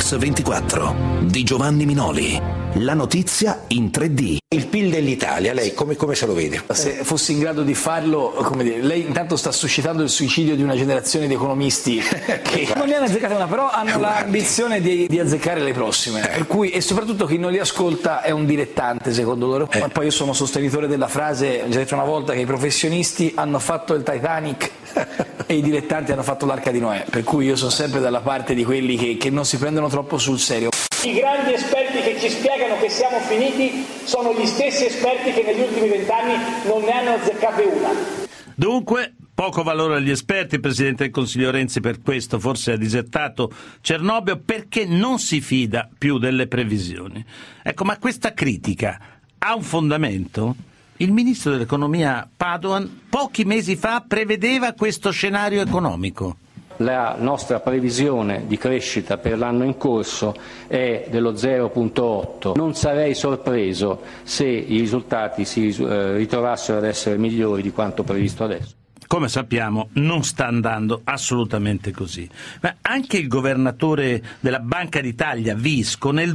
Vox24 di Giovanni Minoli. La notizia in 3D. Il PIL dell'Italia, lei come se lo vede? Se fossi in grado di farlo, come dire, lei intanto sta suscitando il suicidio di una generazione di economisti che non ne hanno azzeccate una, però hanno l'ambizione di azzeccare le prossime. Per cui, e soprattutto chi non li ascolta è un dilettante, secondo loro. Ma poi io sono sostenitore della frase, ho già detto una volta, che i professionisti hanno fatto il Titanic e i dilettanti hanno fatto l'Arca di Noè. Per cui io sono sempre dalla parte di quelli che non si prendono troppo sul serio. I grandi esperti che ci spiegano che siamo finiti sono gli stessi esperti che negli ultimi 20 anni non ne hanno azzeccate una. Dunque, poco valore agli esperti. Il Presidente del Consiglio Renzi per questo forse ha disertato Cernobbio, perché non si fida più delle previsioni. Ecco, ma questa critica ha un fondamento? Il Ministro dell'Economia Padoan pochi mesi fa prevedeva questo scenario economico. La nostra previsione di crescita per l'anno in corso è dello 0,8. Non sarei sorpreso se i risultati si ritrovassero ad essere migliori di quanto previsto adesso. Come sappiamo non sta andando assolutamente così. Ma anche il governatore della Banca d'Italia, Visco, nel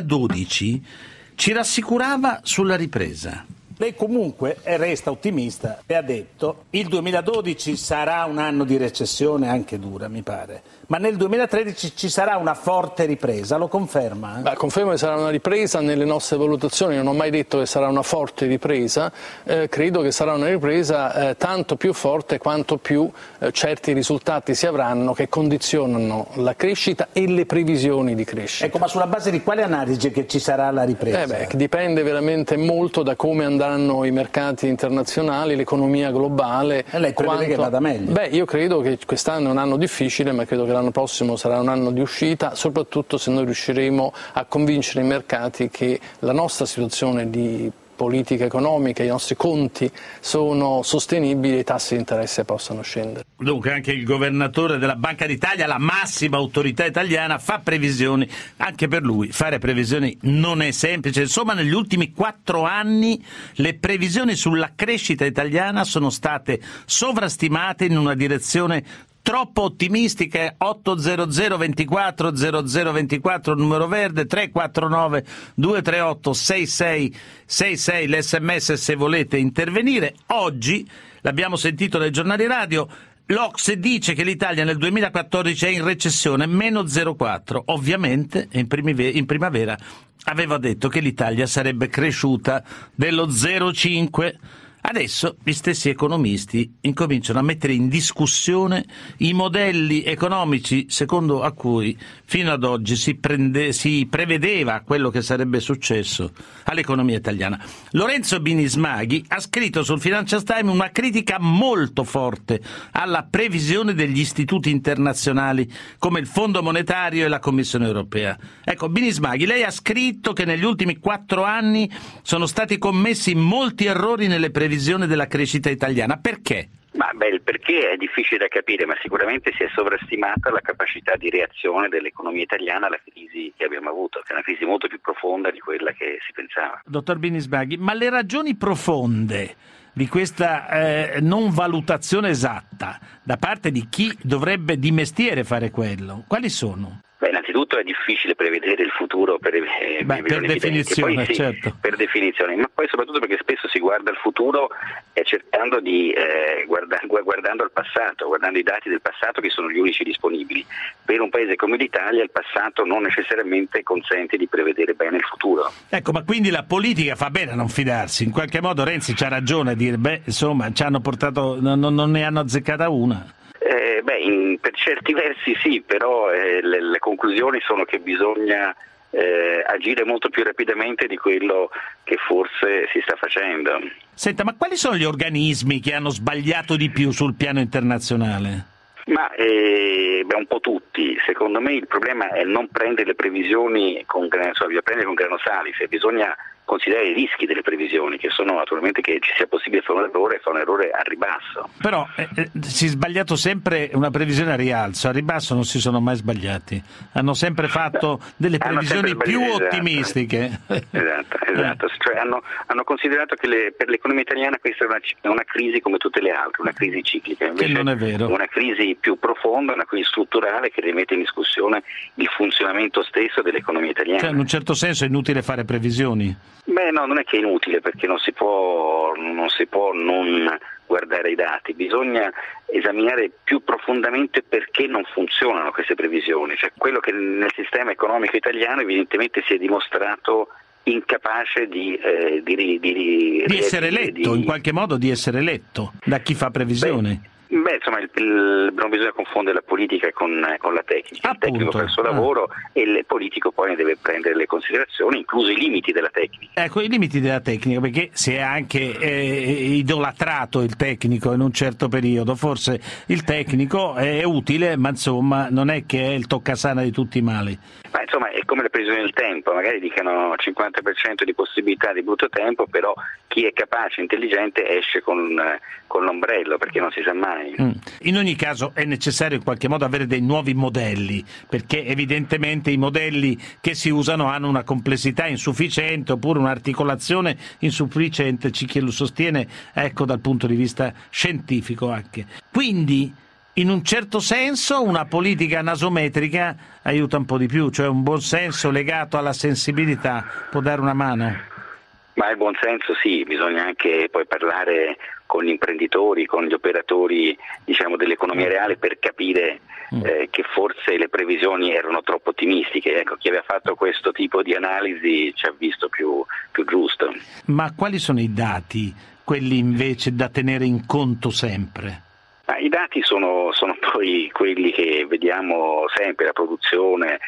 2012 ci rassicurava sulla ripresa. Lei comunque resta ottimista e ha detto il 2012 sarà un anno di recessione anche dura, mi pare, ma nel 2013 ci sarà una forte ripresa, lo conferma? Confermo che sarà una ripresa nelle nostre valutazioni, non ho mai detto che sarà una forte ripresa, credo che sarà una ripresa tanto più forte quanto più certi risultati si avranno che condizionano la crescita e le previsioni di crescita. Ecco, ma sulla base di quale analisi che ci sarà la ripresa? Dipende veramente molto da come andranno i mercati internazionali, l'economia globale. E lei prevede che vada meglio? Io credo che quest'anno è un anno difficile, ma credo che l'anno prossimo sarà un anno di uscita, soprattutto se noi riusciremo a convincere i mercati che la nostra situazione di politica economica, i nostri conti sono sostenibili e i tassi di interesse possano scendere. Dunque anche il governatore della Banca d'Italia, la massima autorità italiana, fa previsioni. Anche per lui fare previsioni non è semplice. Insomma, negli ultimi 4 anni le previsioni sulla crescita italiana sono state sovrastimate in una direzione troppo ottimistica. 800 24 0024 numero verde, 349 238 6666 l'SMS se volete intervenire. Oggi l'abbiamo sentito dai giornali radio, l'Ocse dice che l'Italia nel 2014 è in recessione, meno 0,4. Ovviamente in primavera aveva detto che l'Italia sarebbe cresciuta dello 0,5. Adesso gli stessi economisti incominciano a mettere in discussione i modelli economici secondo a cui fino ad oggi si prevedeva quello che sarebbe successo all'economia italiana. Lorenzo Binismaghi ha scritto sul Financial Times una critica molto forte alla previsione degli istituti internazionali come il Fondo Monetario e la Commissione Europea. Ecco, Binismaghi, lei ha scritto che negli ultimi 4 anni sono stati commessi molti errori nelle previsioni della crescita italiana. Perché? Il perché è difficile da capire, ma sicuramente si è sovrastimata la capacità di reazione dell'economia italiana alla crisi che abbiamo avuto, che è una crisi molto più profonda di quella che si pensava. Dottor Binismaghi, ma le ragioni profonde di questa non valutazione esatta da parte di chi dovrebbe di mestiere fare quello, quali sono? Innanzitutto è difficile prevedere il futuro per definizione, poi certo. Per definizione, ma poi soprattutto perché spesso si guarda il futuro cercando di guardando al passato, guardando i dati del passato che sono gli unici disponibili. Per un paese come l'Italia il passato non necessariamente consente di prevedere bene il futuro. Ecco, ma quindi la politica fa bene a non fidarsi. In qualche modo Renzi c'ha ragione a dire, ci hanno portato, non ne hanno azzeccata una. Per certi versi sì, però le conclusioni sono che bisogna agire molto più rapidamente di quello che forse si sta facendo. Senta, ma quali sono gli organismi che hanno sbagliato di più sul piano internazionale? Un po' tutti. Secondo me il problema è non prendere le previsioni con grano salis, bisogna considerare i rischi delle previsioni, che sono naturalmente che ci sia possibile fare un errore al ribasso. Però si è sbagliato sempre una previsione a rialzo, a ribasso non si sono mai sbagliati, hanno sempre fatto delle previsioni più ottimistiche. Esatto. Cioè hanno considerato che per l'economia italiana questa è una crisi come tutte le altre, una crisi ciclica, invece che non è vero. Una crisi più profonda, una crisi strutturale che rimette in discussione il funzionamento stesso dell'economia italiana. Cioè, in un certo senso è inutile fare previsioni? Beh no, non è che è inutile, perché non si può non guardare i dati, bisogna esaminare più profondamente perché non funzionano queste previsioni, cioè quello che nel sistema economico italiano evidentemente si è dimostrato incapace di essere letto, in qualche modo di essere letto da chi fa previsioni. Insomma, non bisogna confondere la politica con la tecnica. Il tecnico fa il suo lavoro e il politico poi ne deve prendere le considerazioni, incluso i limiti della tecnica. Ecco, i limiti della tecnica, perché si è anche idolatrato il tecnico in un certo periodo. Forse il tecnico è utile, ma insomma non è che è il toccasana di tutti i mali. Ma insomma è come le previsioni del tempo, magari dicono 50% di possibilità di brutto tempo, però chi è capace, intelligente esce con l'ombrello, perché non si sa mai. In ogni caso è necessario in qualche modo avere dei nuovi modelli, perché evidentemente i modelli che si usano hanno una complessità insufficiente oppure un'articolazione insufficiente, c'è chi lo sostiene, ecco, dal punto di vista scientifico anche. Quindi in un certo senso una politica nasometrica aiuta un po' di più, cioè un buon senso legato alla sensibilità può dare una mano. Ma il buon senso sì, bisogna anche poi parlare con gli imprenditori, con gli operatori, diciamo, dell'economia reale per capire che forse le previsioni erano troppo ottimistiche. Ecco, chi aveva fatto questo tipo di analisi ci ha visto più giusto. Ma quali sono i dati, quelli invece da tenere in conto sempre? I dati sono poi quelli che vediamo sempre, la produzione,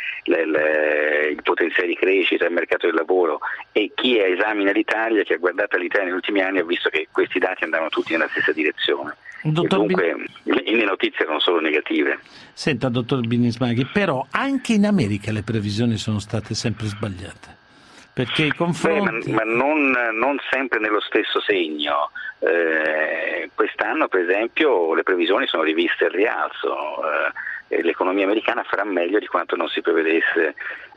il potenziale di crescita, il mercato del lavoro, e chi esamina l'Italia, chi ha guardato l'Italia negli ultimi anni ha visto che questi dati andavano tutti nella stessa direzione. E dunque le notizie erano solo negative. Senta, dottor Binismaghi, però anche in America le previsioni sono state sempre sbagliate. Perché i confronti... ma non sempre nello stesso segno. Quest'anno per esempio le previsioni sono riviste al rialzo, l'economia americana farà meglio di quanto non si prevedesse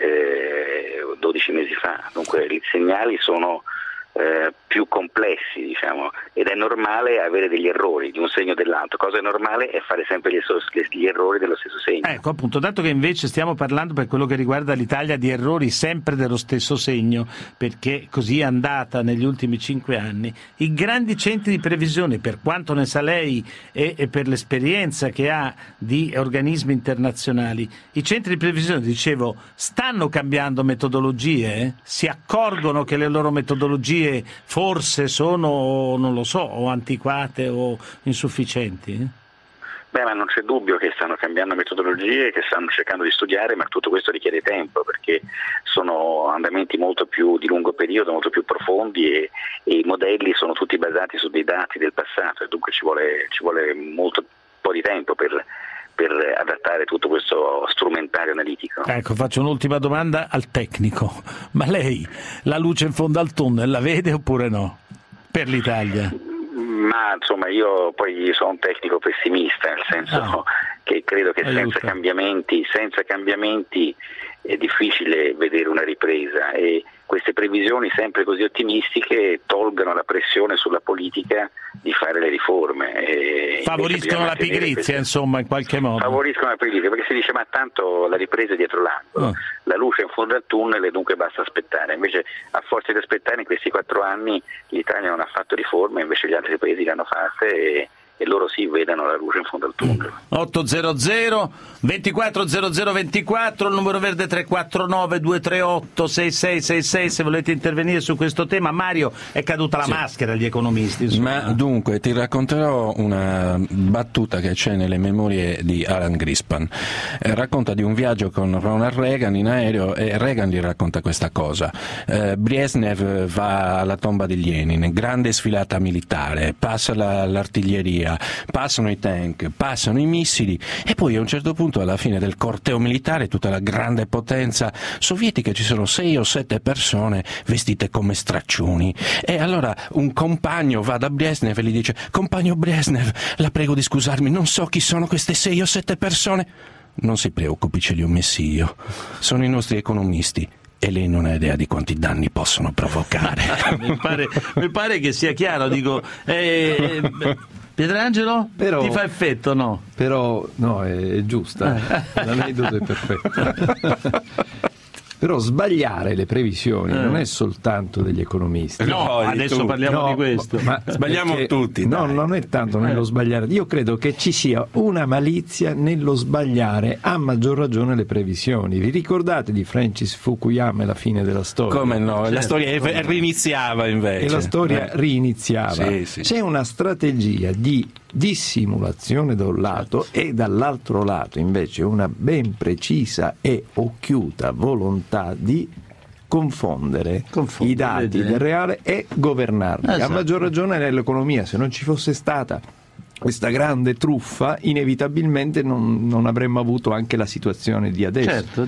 12 mesi fa, dunque i segnali sono più complessi, diciamo, ed è normale avere degli errori di un segno o dell'altro. Cosa è normale è fare sempre gli errori dello stesso segno. Ecco, appunto, dato che invece stiamo parlando per quello che riguarda l'Italia di errori sempre dello stesso segno, perché così è andata negli ultimi 5 anni, i grandi centri di previsione, per quanto ne sa lei e per l'esperienza che ha di organismi internazionali, i centri di previsione, dicevo, stanno cambiando metodologie? Si accorgono che le loro metodologie forse sono, non lo so, o antiquate o insufficienti? Ma non c'è dubbio che stanno cambiando metodologie, che stanno cercando di studiare, ma tutto questo richiede tempo, perché sono andamenti molto più di lungo periodo, molto più profondi, e i modelli sono tutti basati su dei dati del passato, e dunque ci vuole molto po' di tempo per adattare tutto questo strumentario analitico. Ecco, faccio un'ultima domanda al tecnico. Ma lei la luce in fondo al tunnel la vede oppure no? Per l'Italia? Ma insomma io poi sono un tecnico pessimista, nel senso che credo che senza cambiamenti è difficile vedere una ripresa, e queste previsioni sempre così ottimistiche tolgono la pressione sulla politica di fare le riforme. Favoriscono la pigrizia, insomma, in qualche modo. Favoriscono la pigrizia, perché si dice ma tanto la ripresa è dietro l'angolo, la luce è in fondo al tunnel e dunque basta aspettare. Invece, a forza di aspettare, in questi 4 anni l'Italia non ha fatto riforme, invece gli altri paesi le hanno fatte, e loro sì vedano la luce in fondo al tunnel. 800 24 0024, il numero verde 349 238 6666, se volete intervenire su questo tema. Mario, è caduta la maschera agli economisti, insomma. Ma dunque ti racconterò una battuta che c'è nelle memorie di Alan Greenspan. Racconta di un viaggio con Ronald Reagan in aereo, e Reagan gli racconta questa cosa. Brezhnev va alla tomba di Lenin, grande sfilata militare, passa l'artiglieria, Russia, passano i tank, passano i missili e poi a un certo punto, alla fine del corteo militare, tutta la grande potenza sovietica, ci sono 6 o 7 persone vestite come straccioni. E allora un compagno va da Brezhnev e gli dice: compagno Brezhnev, la prego di scusarmi, non so chi sono queste 6 o 7 persone. Non si preoccupi, ce li ho messi io. Sono i nostri economisti. E lei non ha idea di quanti danni possono provocare. mi pare che sia chiaro, dico. Pietrangelo? Però, ti fa effetto, no? Però, no, è giusta. L'aneddoto è perfetto. Però sbagliare le previsioni non è soltanto degli economisti. No, adesso parliamo di questo. Ma sbagliamo tutti. No, non è tanto nello sbagliare. Io credo che ci sia una malizia nello sbagliare, a maggior ragione, le previsioni. Vi ricordate di Francis Fukuyama e la fine della storia? Come no? Certo. La storia riniziava invece. E la storia riniziava. Sì. C'è una strategia di dissimulazione da un lato e dall'altro lato invece una ben precisa e occhiuta volontà di confondere i dati del reale e governarli. Esatto. A maggior ragione nell'economia, se non ci fosse stata questa grande truffa, inevitabilmente non avremmo avuto anche la situazione di adesso. Certo,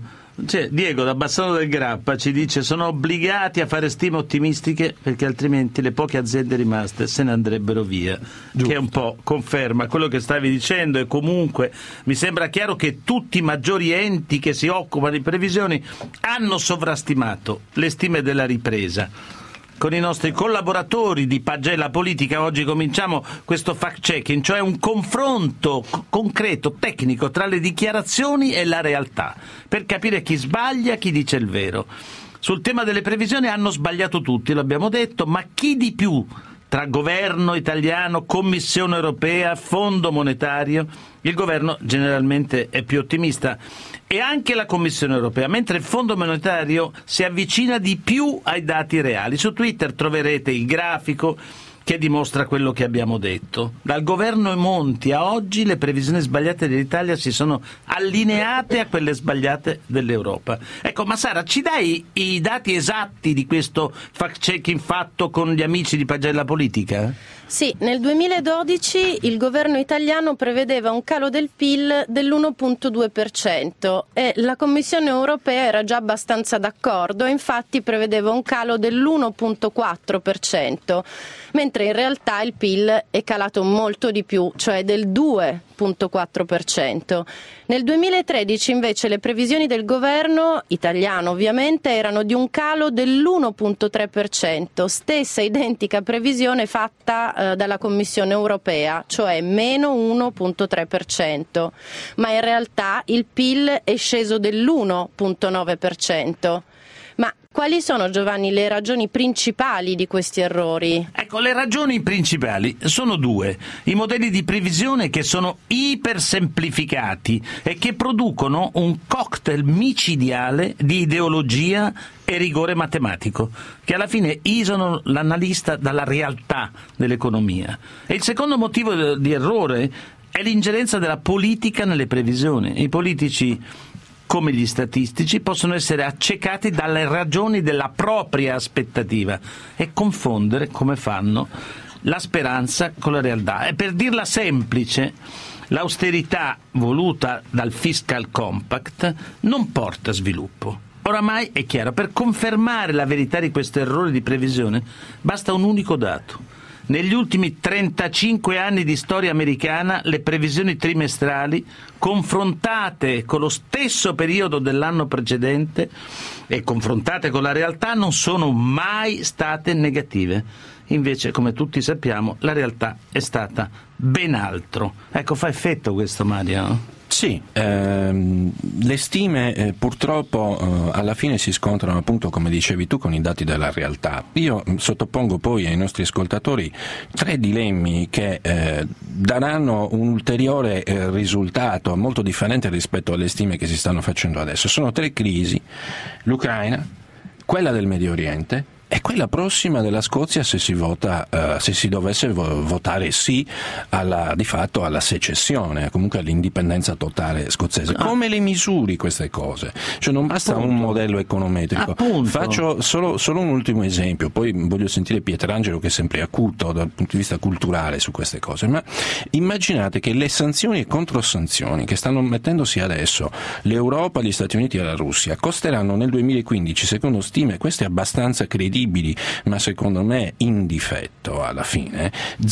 Diego da Bassano del Grappa ci dice: sono obbligati a fare stime ottimistiche perché altrimenti le poche aziende rimaste se ne andrebbero via. Giusto. Che un po' conferma quello che stavi dicendo, e comunque mi sembra chiaro che tutti i maggiori enti che si occupano di previsioni hanno sovrastimato le stime della ripresa. Con i nostri collaboratori di Pagella Politica oggi cominciamo questo fact-checking, cioè un confronto concreto, tecnico, tra le dichiarazioni e la realtà, per capire chi sbaglia, chi dice il vero. Sul tema delle previsioni hanno sbagliato tutti, l'abbiamo detto, ma chi di più? Tra governo italiano, Commissione europea, Fondo monetario, il governo generalmente è più ottimista, e anche la Commissione europea, mentre il Fondo monetario si avvicina di più ai dati reali. Su Twitter troverete il grafico che dimostra quello che abbiamo detto. Dal governo Monti a oggi le previsioni sbagliate dell'Italia si sono allineate a quelle sbagliate dell'Europa. Ecco, ma Sara, ci dai i dati esatti di questo fact-checking fatto con gli amici di Pagella Politica? Sì, nel 2012 il governo italiano prevedeva un calo del PIL dell'1,2% e la Commissione europea era già abbastanza d'accordo, infatti prevedeva un calo dell'1,4%, mentre in realtà il PIL è calato molto di più, cioè del 2,4%. Nel 2013 invece le previsioni del governo italiano ovviamente erano di un calo dell'1,3%, stessa identica previsione fatta dalla Commissione europea, cioè meno 1,3%, ma in realtà il PIL è sceso dell'1,9%. Ma quali sono, Giovanni, le ragioni principali di questi errori? Ecco, le ragioni principali sono due. I modelli di previsione che sono ipersemplificati e che producono un cocktail micidiale di ideologia e rigore matematico, che alla fine isolano l'analista dalla realtà dell'economia. E il secondo motivo di errore è l'ingerenza della politica nelle previsioni. I politici, come gli statistici, possono essere accecati dalle ragioni della propria aspettativa e confondere, come fanno, la speranza con la realtà. E per dirla semplice, l'austerità voluta dal Fiscal Compact non porta sviluppo. Oramai è chiaro, per confermare la verità di questo errore di previsione basta un unico dato. Negli ultimi 35 anni di storia americana le previsioni trimestrali, confrontate con lo stesso periodo dell'anno precedente e confrontate con la realtà, non sono mai state negative. Invece, come tutti sappiamo, la realtà è stata ben altro. Ecco, fa effetto questo, Mario? Sì, le stime purtroppo alla fine si scontrano, appunto, come dicevi tu, con i dati della realtà. Io sottopongo poi ai nostri ascoltatori 3 dilemmi che daranno un ulteriore risultato molto differente rispetto alle stime che si stanno facendo adesso. Sono 3 crisi: l'Ucraina, quella del Medio Oriente è quella prossima della Scozia se si dovesse votare sì di fatto alla secessione, comunque all'indipendenza totale scozzese. Come le misuri queste cose? Cioè non basta un modello econometrico. Faccio solo un ultimo esempio, poi voglio sentire Pietrangelo che è sempre acuto dal punto di vista culturale su queste cose, ma immaginate che le sanzioni e controsanzioni che stanno mettendosi adesso l'Europa, gli Stati Uniti e la Russia costeranno nel 2015, secondo stime queste abbastanza credibili, ma secondo me in difetto alla fine,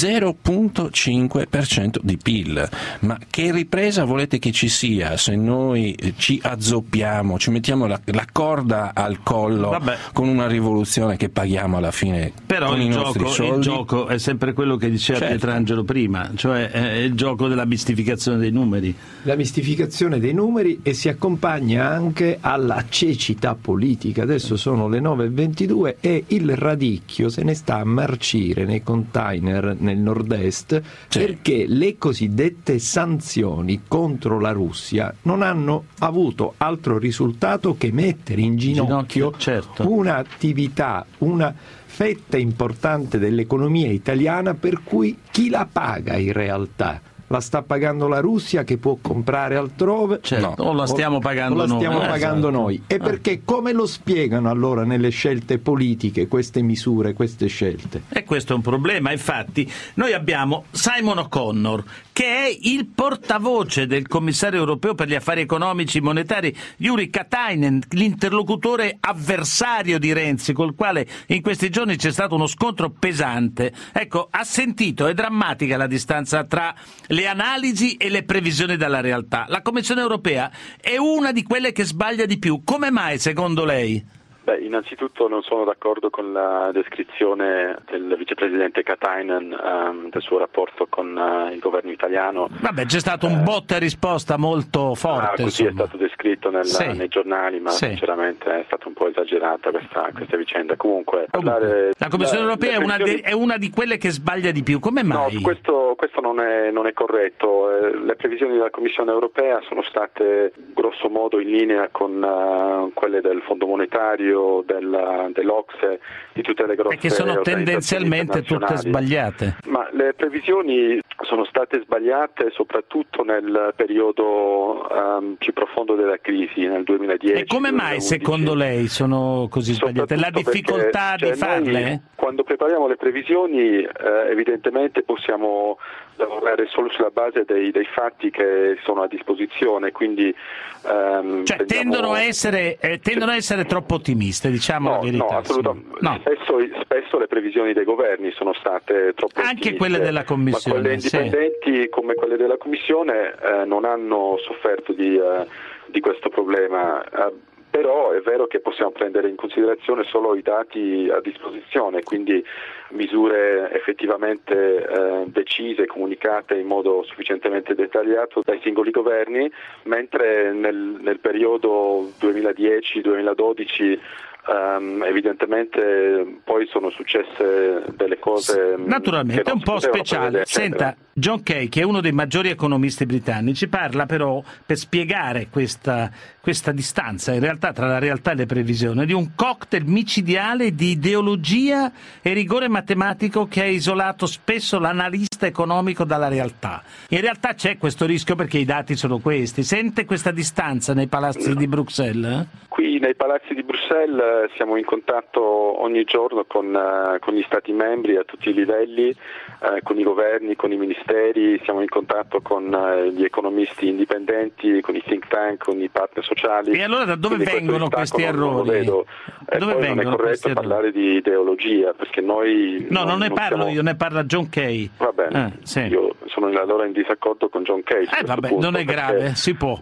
0,5% di PIL. Ma che ripresa volete che ci sia se noi ci azzoppiamo, ci mettiamo la corda al collo con una rivoluzione che paghiamo alla fine con i nostri soldi? Il gioco è sempre quello che diceva Pietrangelo prima, cioè è il gioco della mistificazione dei numeri. La mistificazione dei numeri, e si accompagna anche alla cecità politica. Adesso sono le 9:22 e il radicchio se ne sta a marcire nei container nel nord-est, perché le cosiddette sanzioni contro la Russia non hanno avuto altro risultato che mettere in ginocchio un'attività, una fetta importante dell'economia italiana, per cui chi la paga in realtà? La sta pagando la Russia che può comprare altrove? O la stiamo pagando noi. E perché come lo spiegano allora nelle scelte politiche queste misure, queste scelte? E questo è un problema. Infatti noi abbiamo Simon O'Connor, che è il portavoce del commissario europeo per gli affari economici e monetari Jyrki Katainen, l'interlocutore avversario di Renzi, col quale in questi giorni c'è stato uno scontro pesante. Ecco, ha sentito, è drammatica la distanza tra le analisi e le previsioni dalla realtà. La Commissione europea è una di quelle che sbaglia di più. Come mai, secondo lei? Innanzitutto non sono d'accordo con la descrizione del vicepresidente Katainen del suo rapporto con il governo italiano. C'è stato un botta e risposta molto forte. Così è stato descritto nei giornali, ma sinceramente è stata un po' esagerata questa vicenda. Comunque la Commissione europea è una di quelle che sbaglia di più. Come mai? No, questo non è corretto. Le previsioni della Commissione europea sono state grosso modo in linea con quelle del Fondo Monetario, dell'Ocse, di tutte le grosse che sono tendenzialmente tutte sbagliate. Ma le previsioni sono state sbagliate soprattutto nel periodo più profondo della crisi, nel 2010. E come mai secondo lei sono così sbagliate? La difficoltà di farle? Quando prepariamo le previsioni evidentemente possiamo lavorare solo sulla base dei fatti che sono a disposizione, quindi tendono a essere troppo ottimiste, diciamo la verità. No, assolutamente. No. Spesso le previsioni dei governi sono state troppo anche ottimiste, quelle della Commissione, ma quelle indipendenti come quelle della Commissione non hanno sofferto di questo problema. Però è vero che possiamo prendere in considerazione solo i dati a disposizione, quindi misure effettivamente decise, comunicate in modo sufficientemente dettagliato dai singoli governi, mentre nel periodo 2010-2012 evidentemente poi sono successe delle cose naturalmente che non un po' speciali. Senta, John Kay, che è uno dei maggiori economisti britannici, parla però, per spiegare questa distanza in realtà tra la realtà e le previsioni, di un cocktail micidiale di ideologia e rigore matematico che ha isolato spesso l'analista economico dalla realtà. In realtà c'è questo rischio perché i dati sono questi. Sente questa distanza nei palazzi di Bruxelles? Qui nei palazzi di Bruxelles siamo in contatto ogni giorno con gli Stati membri a tutti i livelli, con i governi, con i ministeri, siamo in contatto con gli economisti indipendenti, con i think tank, con i partner sociali. E allora da dove vengono questi errori? Non è corretto parlare di ideologia, perché noi... No, non ne parlo io, ne parla John Kay. Va bene, io sono allora in disaccordo con John Kay. Non è grave, si può.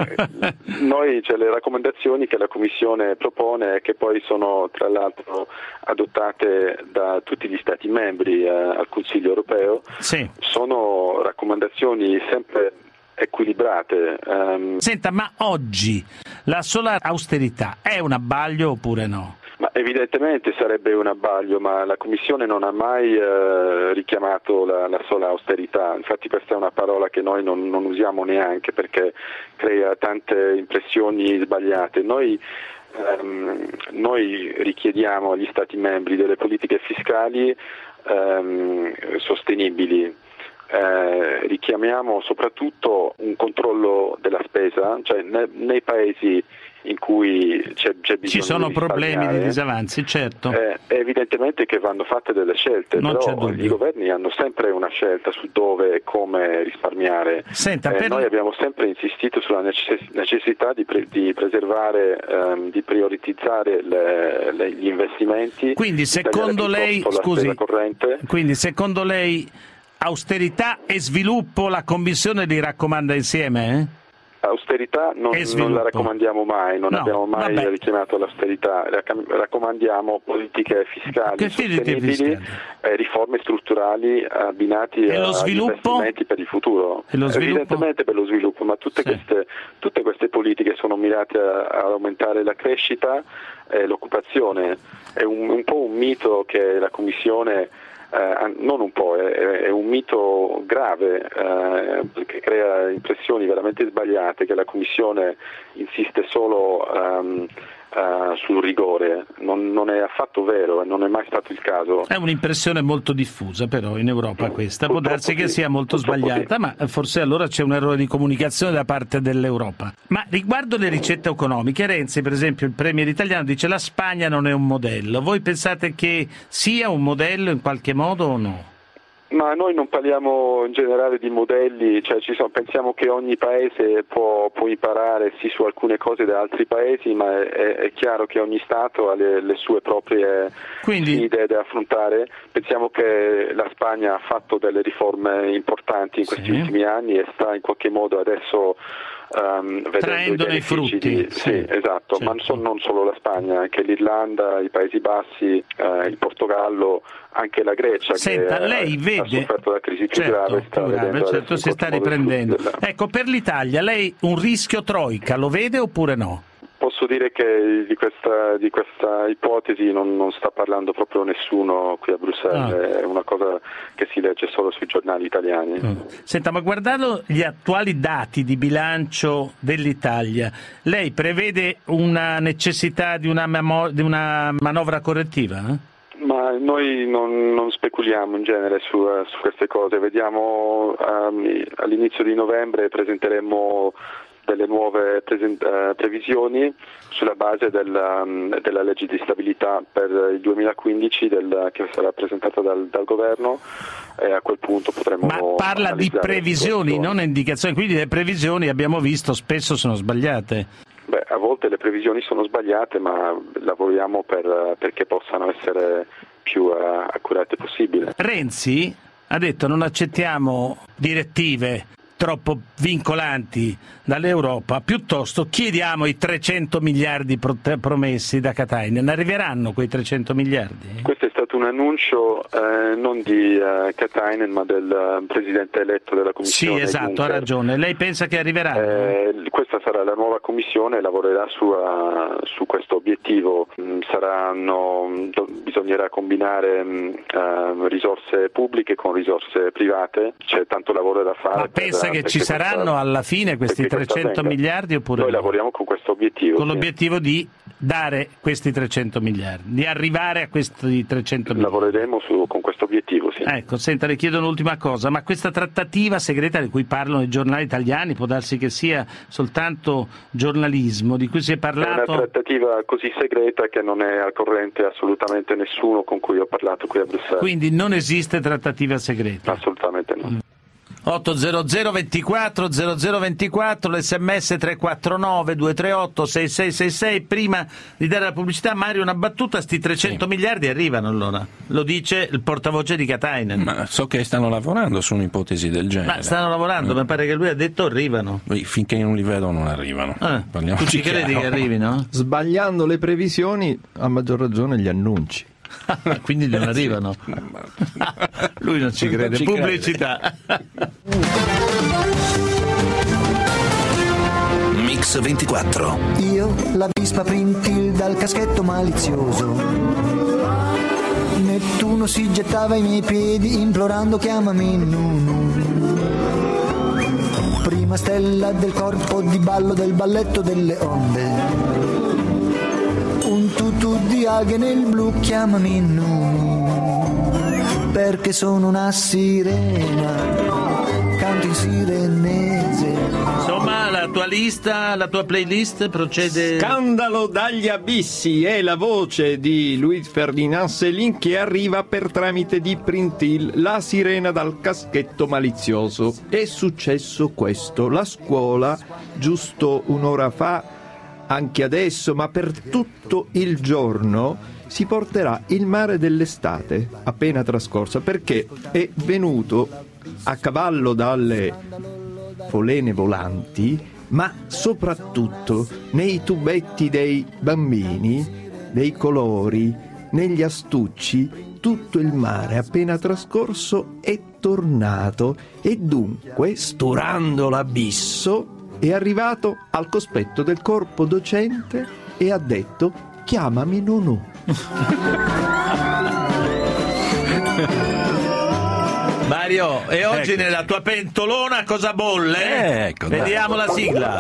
Noi le raccomandazioni che la Commissione propone, che poi sono tra l'altro adottate da tutti gli Stati membri al Consiglio europeo, sono raccomandazioni sempre equilibrate. Senta, ma oggi la sola austerità è un abbaglio oppure no? Ma evidentemente sarebbe un abbaglio, ma la Commissione non ha mai richiamato la sola austerità. Infatti questa è una parola che noi non usiamo neanche perché crea tante impressioni sbagliate. Noi noi richiediamo agli Stati membri delle politiche fiscali sostenibili. Richiamiamo soprattutto un controllo della spesa, cioè nei paesi in cui c'è bisogno ci sono di problemi di disavanzi, certo. È evidentemente che vanno fatte delle scelte, non però i governi hanno sempre una scelta su dove e come risparmiare. Senta, Noi abbiamo sempre insistito sulla necessità di preservare, di prioritizzare gli investimenti. Quindi secondo lei, austerità e sviluppo la Commissione li raccomanda insieme? Austerità non la raccomandiamo mai, non abbiamo mai richiamato l'austerità, raccomandiamo politiche fiscali sostenibili, riforme strutturali abbinati agli investimenti per il futuro. Evidentemente per lo sviluppo, ma tutte queste politiche sono mirate a aumentare la crescita e l'occupazione. È un po' un mito che la Commissione non un po', è un mito grave che crea impressioni veramente sbagliate, che la Commissione insiste solo sul rigore. Non è affatto vero e non è mai stato il caso. È un'impressione molto diffusa però in Europa questa, può darsi che sia molto sbagliata, ma forse allora c'è un errore di comunicazione da parte dell'Europa. Ma riguardo le ricette economiche, Renzi, per esempio, il premier italiano dice la Spagna non è un modello. Voi pensate che sia un modello in qualche modo o no? Ma noi non parliamo in generale di modelli, cioè pensiamo che ogni paese può imparare sì su alcune cose da altri paesi, ma è chiaro che ogni Stato ha le sue proprie sfide da affrontare. Pensiamo che la Spagna ha fatto delle riforme importanti in questi ultimi anni e sta in qualche modo adesso traendo dei frutti. Sì, esatto, certo. Ma non solo la Spagna, anche l'Irlanda, i Paesi Bassi, il Portogallo, anche la Grecia. Senta, che lei vede, ha sofferto la crisi più grave, si sta riprendendo. Ecco, per l'Italia lei un rischio troika lo vede oppure no? Posso dire che di questa ipotesi non sta parlando proprio nessuno qui a Bruxelles, è una cosa che si legge solo sui giornali italiani. Senta, ma guardando gli attuali dati di bilancio dell'Italia, lei prevede una necessità di una manovra correttiva? Ma noi non speculiamo in genere su queste cose, vediamo all'inizio di novembre presenteremo delle nuove previsioni sulla base della legge di stabilità per il 2015 che sarà presentata dal governo, e a quel punto potremo. Ma parla di previsioni, non indicazioni, quindi le previsioni abbiamo visto spesso sono sbagliate. A volte le previsioni sono sbagliate, ma lavoriamo perché possano essere più accurate possibile. Renzi ha detto non accettiamo direttive troppo vincolanti dall'Europa, piuttosto chiediamo i 300 miliardi promessi da Katainen. Arriveranno quei 300 miliardi? Questo è stato un annuncio non di Katainen ma del presidente eletto della Commissione. Sì, esatto, Juncker. Ha ragione. Lei pensa che arriveranno? Questa sarà la nuova Commissione, lavorerà su questo obiettivo. Bisognerà combinare risorse pubbliche con risorse private, c'è tanto lavoro da fare. Ma pensa che ci saranno alla fine questi 300 miliardi oppure noi no? lavoriamo con questo obiettivo. Con l'obiettivo di dare questi 300 miliardi, di arrivare a questi 300 miliardi. Lavoreremo con questo obiettivo, sì. Ecco, senta, le chiedo un'ultima cosa, ma questa trattativa segreta di cui parlano i giornali italiani, può darsi che sia soltanto giornalismo, di cui si è parlato? È una trattativa così segreta che non è al corrente assolutamente nessuno con cui ho parlato qui a Bruxelles. Quindi non esiste trattativa segreta? Assolutamente no. 800 24 0024, l'SMS 349 238 6666. Prima di dare la pubblicità, Mario, una battuta: sti 300 miliardi arrivano allora? Lo dice il portavoce di Katainen. Ma so che stanno lavorando su un'ipotesi del genere. Ma stanno lavorando, mi pare che lui ha detto arrivano. Finché non li vedo non arrivano. Tu ci credi che arrivino? Sbagliando le previsioni, a maggior ragione gli annunci. Quindi non arrivano. Lui non ci crede. Pubblicità. Mix 24. Io, la Vispa Printil dal caschetto malizioso. Nettuno si gettava ai miei piedi implorando chiamami Nunu. Prima stella del corpo di ballo del balletto delle onde. su di alghe nel blu, chiamami Nunu, perché sono una sirena, canto in sirenese. Insomma, la tua lista, la tua playlist procede. Scandalo dagli abissi è la voce di Louis Ferdinand Céline che arriva per tramite di Printil, la sirena dal caschetto malizioso. È successo questo: la scuola, giusto un'ora fa, anche adesso, ma per tutto il giorno, si porterà il mare dell'estate appena trascorsa, perché è venuto a cavallo dalle polene volanti, ma soprattutto nei tubetti dei bambini, dei colori, negli astucci. Tutto il mare appena trascorso è tornato e dunque, sturando l'abisso, è arrivato al cospetto del corpo docente e ha detto: chiamami Nunu. Mario, e oggi nella tua pentolona cosa bolle? Ecco, vediamo la sigla.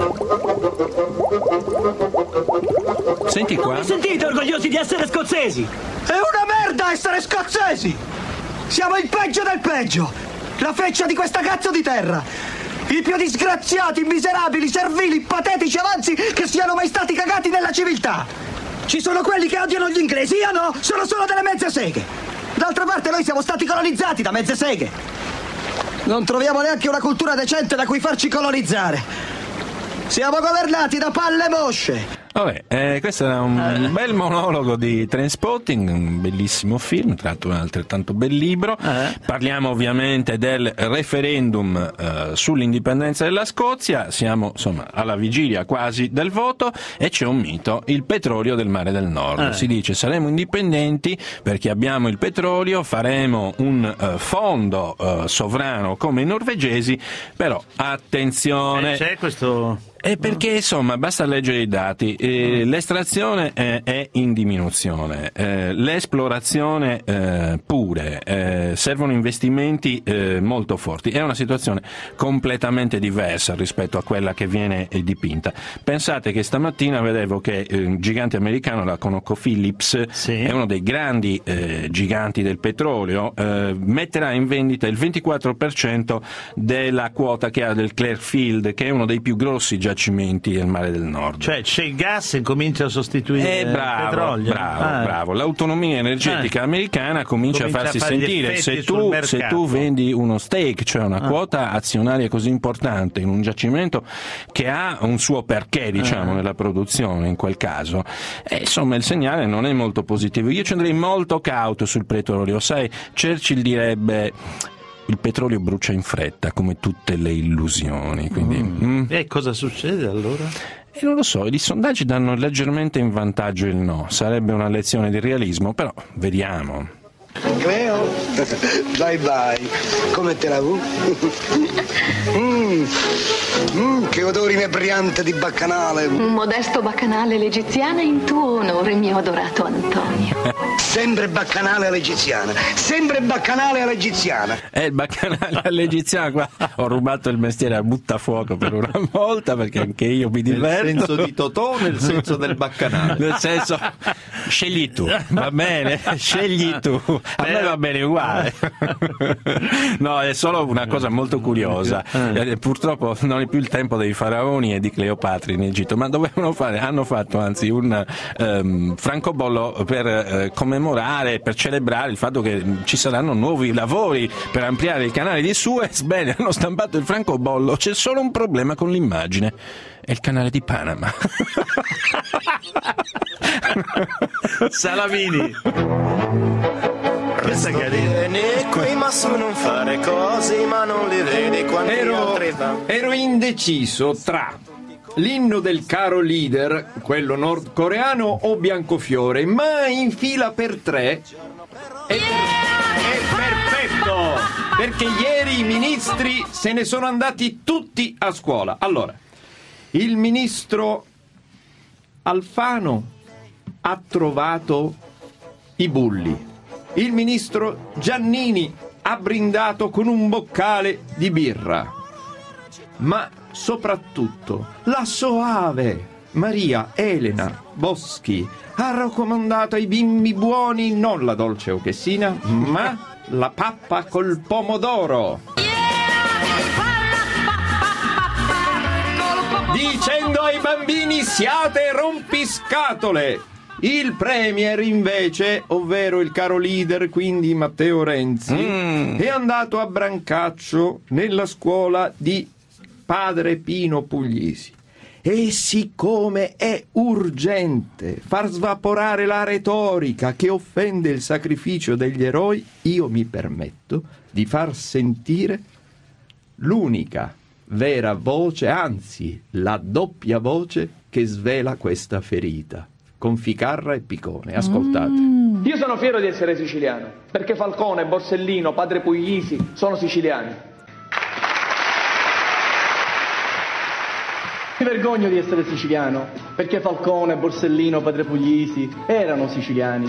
Senti qua. Vi sentite orgogliosi di essere scozzesi? È una merda essere scozzesi! Siamo il peggio del peggio! La feccia di questa cazzo di terra! I più disgraziati, miserabili, servili, patetici avanzi che siano mai stati cagati nella civiltà! Ci sono quelli che odiano gli inglesi, io no! Sono solo delle mezze seghe! D'altra parte noi siamo stati colonizzati da mezze seghe. Non troviamo neanche una cultura decente da cui farci colonizzare. Siamo governati da palle mosce. Vabbè, questo era un bel monologo di Trainspotting, un bellissimo film, tra l'altro un altrettanto bel libro. Parliamo ovviamente del referendum sull'indipendenza della Scozia, siamo insomma alla vigilia quasi del voto e c'è un mito: il petrolio del Mare del Nord. Si dice saremo indipendenti perché abbiamo il petrolio, faremo un fondo sovrano come i norvegesi, però attenzione. C'è questo... Perché insomma basta leggere i dati, l'estrazione è in diminuzione, l'esplorazione pure, servono investimenti molto forti, è una situazione completamente diversa rispetto a quella che viene dipinta. Pensate che stamattina vedevo che un gigante americano, la ConocoPhillips, è uno dei grandi giganti del petrolio, metterà in vendita il 24% della quota che ha del Clearfield, che è uno dei più grossi giacimenti del Mare del Nord. Cioè c'è il gas e comincia a sostituire il petrolio. Bravo. L'autonomia energetica americana comincia a farsi sentire. Se tu vendi uno stake, cioè una quota azionaria così importante in un giacimento che ha un suo perché, diciamo, nella produzione in quel caso, insomma il segnale non è molto positivo. Io ci andrei molto cauto sul petrolio. Sai, Churchill direbbe: il petrolio brucia in fretta, come tutte le illusioni. Quindi, E cosa succede allora? Non lo so, i sondaggi danno leggermente in vantaggio il no. Sarebbe una lezione di realismo, però vediamo. Cleo, bye bye, come te la vu? Che odore inebriante di baccanale. Un modesto baccanale all'egiziana in tuo onore, mio adorato Antonio. Sempre baccanale all'egiziana, sempre baccanale all'egiziana. Il baccanale all'egiziana, qua ho rubato il mestiere a buttafuoco per una volta, perché anche io mi diverto. Nel senso di Totò, nel senso del baccanale? Nel senso, scegli tu, va bene? Scegli tu. A me va bene uguale. No, è solo una cosa molto curiosa. Purtroppo non è più il tempo dei faraoni e di Cleopatra in Egitto, ma hanno fatto anzi un francobollo per commemorare, per celebrare il fatto che ci saranno nuovi lavori per ampliare il canale di Suez. Bene, hanno stampato il francobollo, c'è solo un problema con l'immagine: è il canale di Panama. Salamini. Questa è carina. Vieni qui ma su non fare cose, ma non li vedi quando ero indeciso tra l'inno del caro leader, quello nordcoreano, o Biancofiore, ma in fila per tre è perfetto, perché ieri i ministri se ne sono andati tutti a scuola. Allora, il ministro Alfano ha trovato i bulli. Il ministro Giannini ha brindato con un boccale di birra. Ma soprattutto la Soave Maria Elena Boschi ha raccomandato ai bimbi buoni non la dolce ochessina, ma la pappa col pomodoro. Dicendo ai bambini: siate rompiscatole. Il premier invece, ovvero il caro leader, quindi Matteo Renzi, è andato a Brancaccio nella scuola di padre Pino Puglisi. E siccome è urgente far svaporare la retorica che offende il sacrificio degli eroi, io mi permetto di far sentire l'unica vera voce, anzi la doppia voce che svela questa ferita, con Ficarra e Picone. Ascoltate. Io sono fiero di essere siciliano, perché Falcone, Borsellino, padre Puglisi sono siciliani. Mi vergogno di essere siciliano, perché Falcone, Borsellino, padre Puglisi erano siciliani.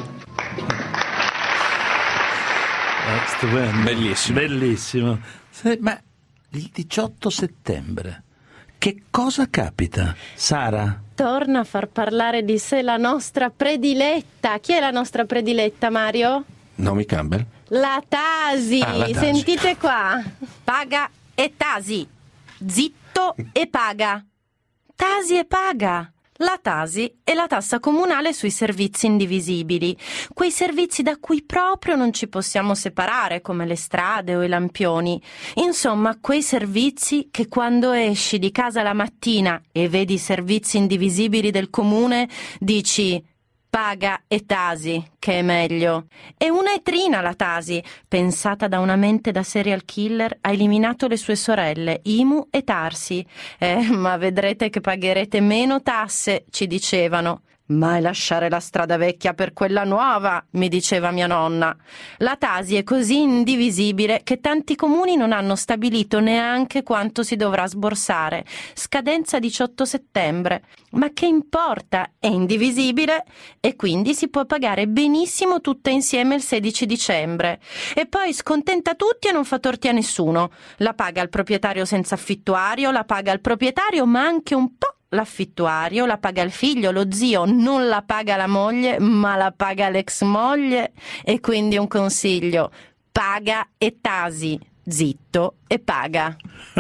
Bellissimo. Bellissimo. Ma il 18 settembre, che cosa capita, Sara? Torna a far parlare di sé la nostra prediletta. Chi è la nostra prediletta, Mario? Naomi Campbell. La Tasi. La Tasi. Sentite qua. Paga e Tasi. Zitto e paga. Tasi e paga. La Tasi è la tassa comunale sui servizi indivisibili, quei servizi da cui proprio non ci possiamo separare, come le strade o i lampioni. Insomma, quei servizi che quando esci di casa la mattina e vedi i servizi indivisibili del comune dici: paga e Tasi, che è meglio. È una etrina la Tasi, pensata da una mente da serial killer, ha eliminato le sue sorelle, Imu e Tarsi. Ma vedrete che pagherete meno tasse, ci dicevano. Mai lasciare la strada vecchia per quella nuova, mi diceva mia nonna. La Tasi è così indivisibile che tanti comuni non hanno stabilito neanche quanto si dovrà sborsare. Scadenza 18 settembre. Ma che importa? È indivisibile e quindi si può pagare benissimo tutte insieme il 16 dicembre. E poi scontenta tutti e non fa torti a nessuno. La paga il proprietario senza affittuario, la paga il proprietario ma anche un po' l'affittuario, la paga il figlio, lo zio, non la paga la moglie, ma la paga l'ex moglie. E quindi un consiglio: paga e Tasi, zitto e paga.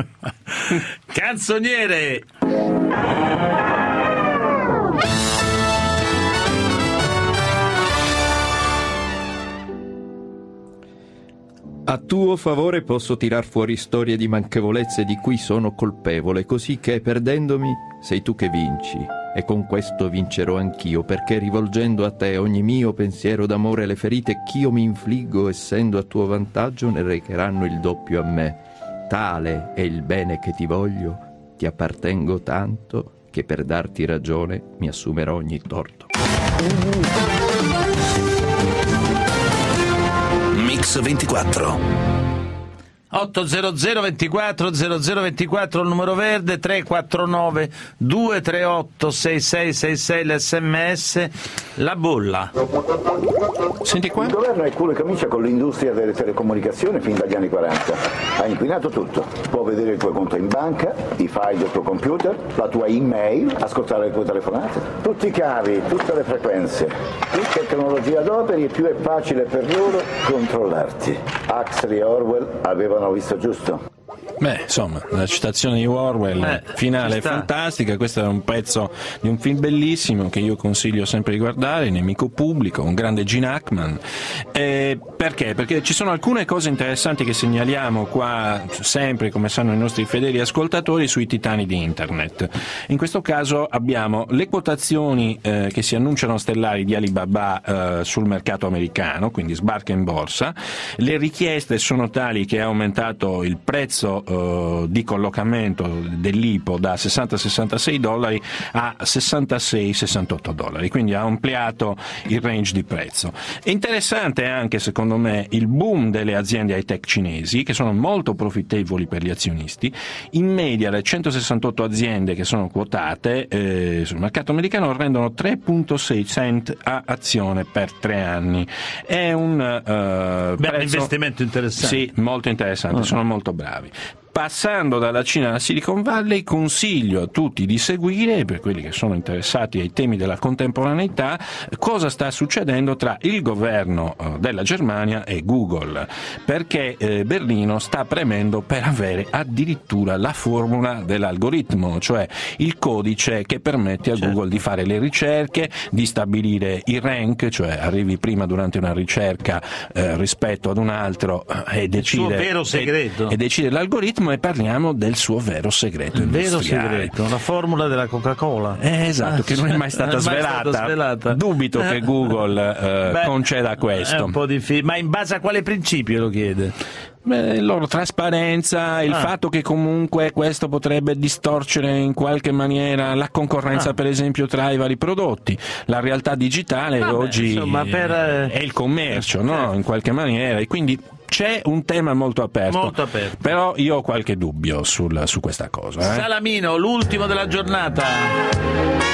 Canzoniere. A tuo favore posso tirar fuori storie di manchevolezze di cui sono colpevole, così che perdendomi sei tu che vinci, e con questo vincerò anch'io, perché rivolgendo a te ogni mio pensiero d'amore, le ferite ch'io mi infliggo essendo a tuo vantaggio ne recheranno il doppio a me. Tale è il bene che ti voglio, ti appartengo tanto che per darti ragione mi assumerò ogni torto. Mix 24 800 24 0024 il numero verde, 349 238 6666 l'SMS, la bolla. Senti qua. Il governo è culo e camicia con l'industria delle telecomunicazioni fin dagli anni 40. Ha inquinato tutto. Può vedere il tuo conto in banca, i file del tuo computer, la tua email, ascoltare le tue telefonate. Tutti i cavi, tutte le frequenze. Più tecnologia adoperi e più è facile per loro controllarti. Huxley e Orwell avevano visto giusto. Beh, insomma, la citazione di Orwell finale è fantastica. Questo è un pezzo di un film bellissimo che io consiglio sempre di guardare, Nemico pubblico, un grande Gene Hackman. Perché? Perché ci sono alcune cose interessanti che segnaliamo qua sempre, come sanno i nostri fedeli ascoltatori, sui titani di internet. In questo caso abbiamo le quotazioni che si annunciano stellari di Alibaba sul mercato americano, quindi sbarca in borsa. Le richieste sono tali che è aumentato il prezzo di collocamento dell'IPO da $60-66 a $66-68, quindi ha ampliato il range di prezzo. È interessante anche, secondo me, il boom delle aziende high-tech cinesi, che sono molto profittevoli per gli azionisti. In media le 168 aziende che sono quotate sul mercato americano rendono 3,6 cent a azione per 3 anni. È un investimento interessante. Sì, molto interessante, sono molto bravi. passando dalla Cina alla Silicon Valley, consiglio a tutti di seguire, per quelli che sono interessati ai temi della contemporaneità, cosa sta succedendo tra il governo della Germania e Google, perché Berlino sta premendo per avere addirittura la formula dell'algoritmo, cioè il codice che permette a Google di fare le ricerche, di stabilire il rank, cioè arrivi prima durante una ricerca rispetto ad un altro e decide il suo vero segreto. E decide l'algoritmo, e parliamo del suo vero segreto vero industriale. segreto, la formula della Coca-Cola. Esatto, che non è mai stata svelata. Dubito che Google conceda questo. È un po' difficile, ma in base a quale principio lo chiede? La loro trasparenza, il fatto che comunque questo potrebbe distorcere in qualche maniera la concorrenza, per esempio, tra i vari prodotti. La realtà digitale oggi è il commercio, no? In qualche maniera, e quindi c'è un tema molto aperto. Però io ho qualche dubbio su questa cosa. Salamino, l'ultimo della giornata.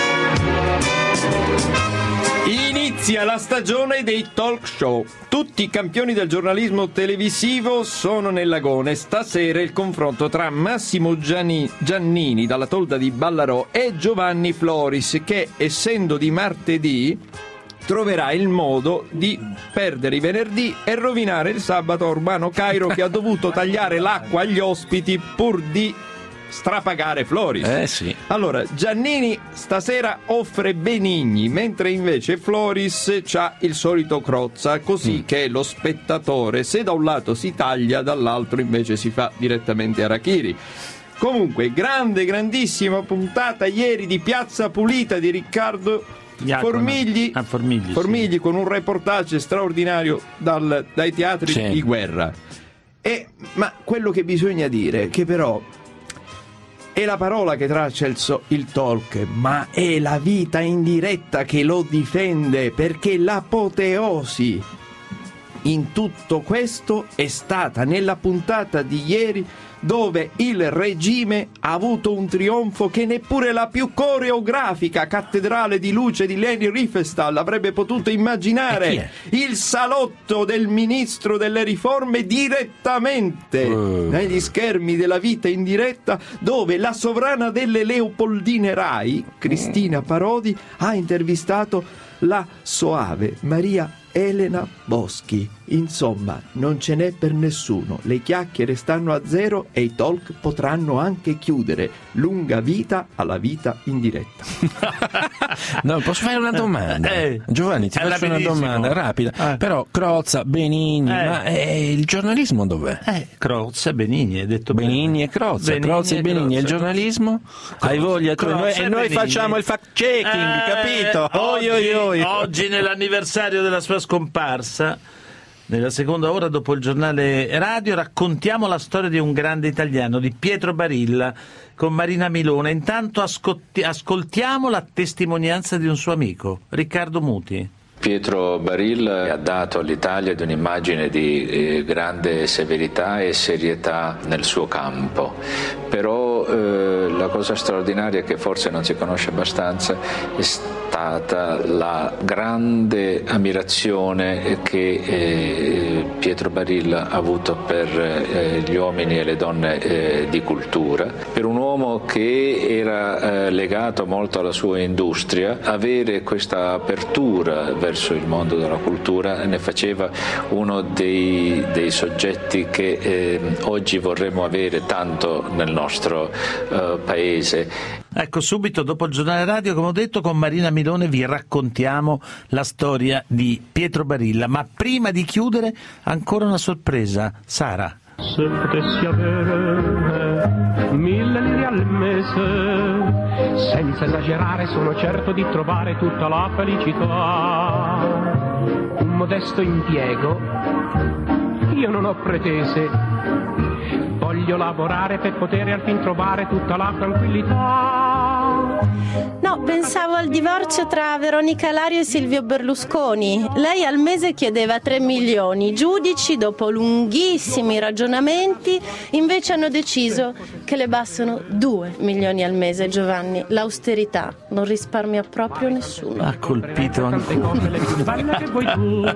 Inizia la stagione dei talk show. Tutti i campioni del giornalismo televisivo sono nel lagone. Stasera il confronto tra Massimo Giannini dalla tolda di Ballarò e Giovanni Floris, che, essendo di martedì, troverà il modo di perdere i venerdì e rovinare il sabato a Urbano Cairo, che ha dovuto tagliare l'acqua agli ospiti pur di strapagare Floris. Sì. Allora, Giannini stasera offre Benigni, mentre invece Floris c'ha il solito Crozza, così che lo spettatore, se da un lato si taglia, dall'altro invece si fa direttamente Arachiri. Comunque, grandissima puntata ieri di Piazza Pulita di Riccardo Formigli, con un reportage straordinario dai teatri di guerra. Ma quello che bisogna dire, che però è la parola che traccia il talk, ma è la vita in diretta che lo difende, perché l'apoteosi in tutto questo è stata nella puntata di ieri, dove il regime ha avuto un trionfo che neppure la più coreografica cattedrale di luce di Leni Riefenstahl avrebbe potuto immaginare. Il salotto del ministro delle riforme direttamente negli schermi della vita in diretta, dove la sovrana delle Leopoldine Rai, Cristina Parodi, ha intervistato la soave Maria Elena Boschi. Insomma, non ce n'è per nessuno, le chiacchiere stanno a zero e i talk potranno anche chiudere. Lunga vita alla vita in diretta. No, posso fare una domanda? Giovanni, ti faccio una domanda rapida. Però Crozza, Benigni, ma il giornalismo dov'è? Crozza, Benigni, hai detto Benigni e Crozza, Crozza e Benigni, e il giornalismo? Hai voglia tu? E noi facciamo il fact checking, capito? Oggi nell'anniversario della sua scomparsa, nella seconda ora dopo il giornale radio, raccontiamo la storia di un grande italiano, di Pietro Barilla, con Marina Milone. Intanto ascoltiamo la testimonianza di un suo amico, Riccardo Muti. Pietro Barilla ha dato all'Italia di un'immagine di grande severità e serietà nel suo campo, però la cosa straordinaria che forse non si conosce abbastanza è stata la grande ammirazione che Pietro Barilla ha avuto per gli uomini e le donne di cultura, per un uomo che era legato molto alla sua industria. Avere questa apertura verso il mondo della cultura ne faceva uno dei soggetti che oggi vorremmo avere tanto nel nostro paese. Ecco, subito dopo il giornale radio, come ho detto, con Marina Milone vi raccontiamo la storia di Pietro Barilla, ma prima di chiudere ancora una sorpresa. Sara. Se potessi avere 1000 lire al mese, senza esagerare sono certo di trovare tutta la felicità. Un modesto impiego, io non ho pretese, voglio lavorare per poter al fin trovare tutta la tranquillità. No, pensavo al divorzio tra Veronica Lario e Silvio Berlusconi. Lei al mese chiedeva 3 milioni. I giudici, dopo lunghissimi ragionamenti, invece hanno deciso che le bastano 2 milioni al mese. Giovanni, l'austerità non risparmia proprio nessuno. Ha colpito ancora.